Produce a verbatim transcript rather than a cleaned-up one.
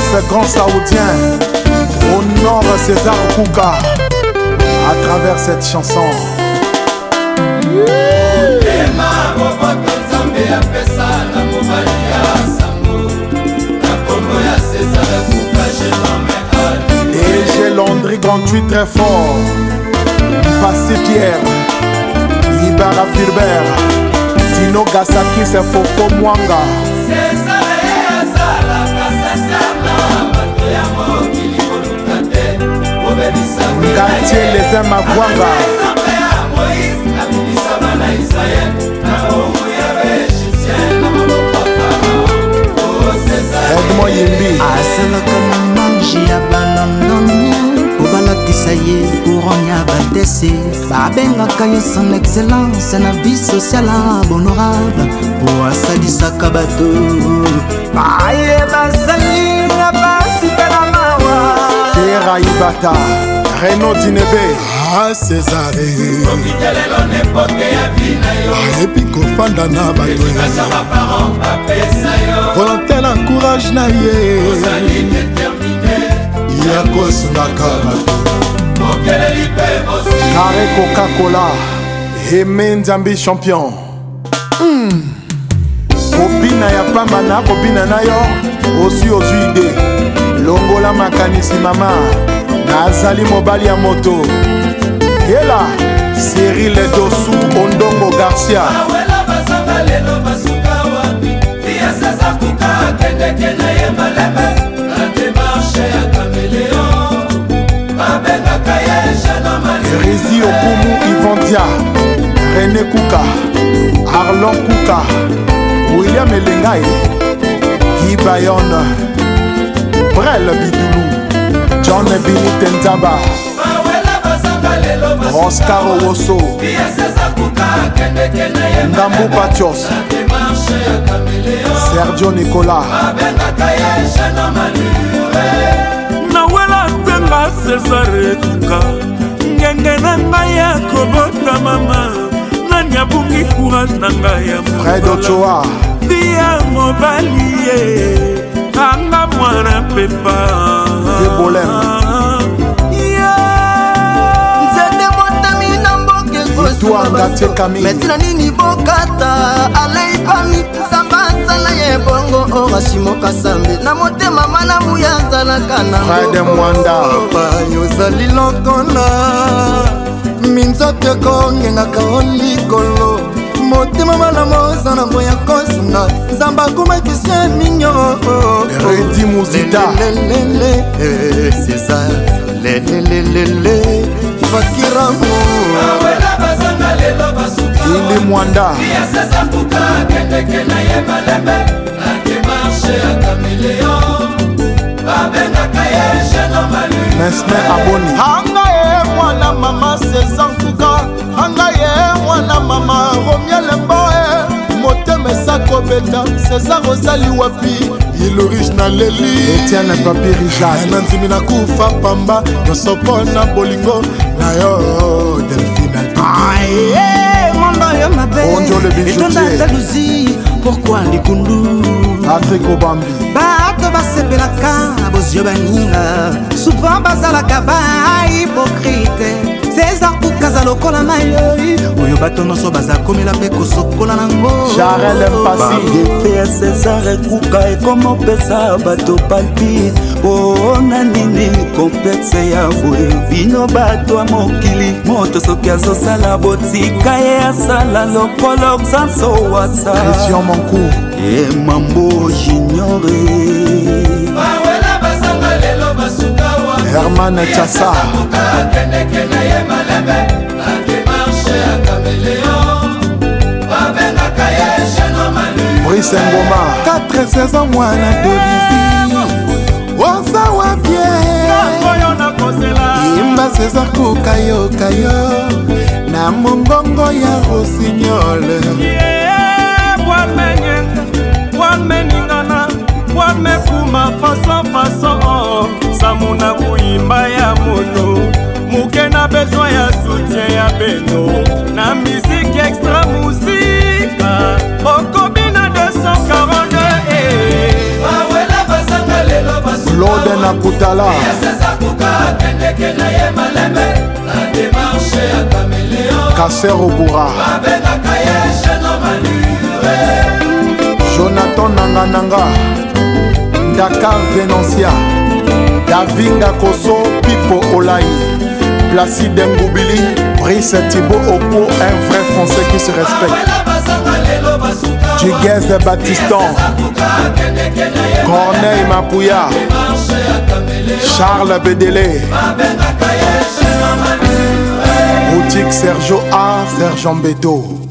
ce grand Saoudien honore César Kouka à travers cette chanson. Et j'ai Landry Grandtuit très fort, Passé Pierre, Ibara Filbert, Tino Gasaki c'est Foko Mwanga. Ngatier les aime à Bwanga. Edmond Yimbi asalaka na manji ya balandonia obalakisa ye couronne ya batese babengaka ye son excellence na vie sociale honorable po asalisaka bato baye basali na basi mpe na mawa Kera Ibata Renaud Dinebe Ah Césaré ayebi kofanda na bato volontaire encourage na ye ya kosungaka bato Carré Coca-Cola Aimé Nzambi champion mm. Kobina ya pamba na kobina na yo osi ozwi ide longola makanisi mama nazali mobali ya moto yela Cyril Dossou Ondongo Garcia Érizi Okumu Yvon Dia René Kouka Arlon Kouka William Elengaï Guy Bayonne Brel Bidoulou John Bini Tenzaba Oscar Owoso Ndambu Batios Sergio Nicolas Nawela tenga Césaré Kouka ngenge na ngai ya kobota mama nani abungi courage na ngai ya Fred Ochoa via mobali ye anga mwana pepa Ebolem nzete botami na mboke kosuka metina nini bokata alei pami samba asala ye bongo orashimoka sambe na motema malamu yazalaka na Fred Mwanda yozali lokola minzoto ekongengaka olikolo motema malamu oza nango ya kosunga nzamba akumakisi eminyo Redi Muzita lelelele César lelelelele fakiramo Ili Mwanda Mesme Aboni anga ye mwana mama César Kouka anga ye mwana mama Romiel Mboe motema esakobeta César ozali wapi il original leli Etienne Papi Richard na nzimi na kufa pamba nyonso mpona bolingo na yo Delphine aye mondo yo mabe Onjo le bijoutier etonda jalousie pourquoi likundu Patrick Obambi bato basepelaka bozio baninga souvent bazalaka bahypocrite César Kouka lokola mayoi oyo bato nyonso baza komela mpe kosokola nango Jarel Mpasi bagefe ya César Kouka ekomopesa bato palpite mpona nini komplexe ya boye bino bato ya mokili moto soki azosala botika ye asala lokolo sanso wasa Christian Mankou emambo j'ignore Herman Chassa Brice Ngoma quatre saisons mwana dolizi oza wapie imba César Kouka yokayo na mongongo ya Rossignol wameningana wamefuma faso faso samuna kuimba ya mono muke na besoin ya soutien ya beno na musique extra musika okobina deux cent quarante-deux Jona Koutala Kasser Obura Jonathan Nangananga Dakar Venancia Davinga Koso Pipo Olai Placide Ngoubili Brice Thibaut Opo, un vrai français qui se respecte. Duguez Baptiston Corneille Mapouya Charles Bédélé Boutique Sergio A, Sergent Beto.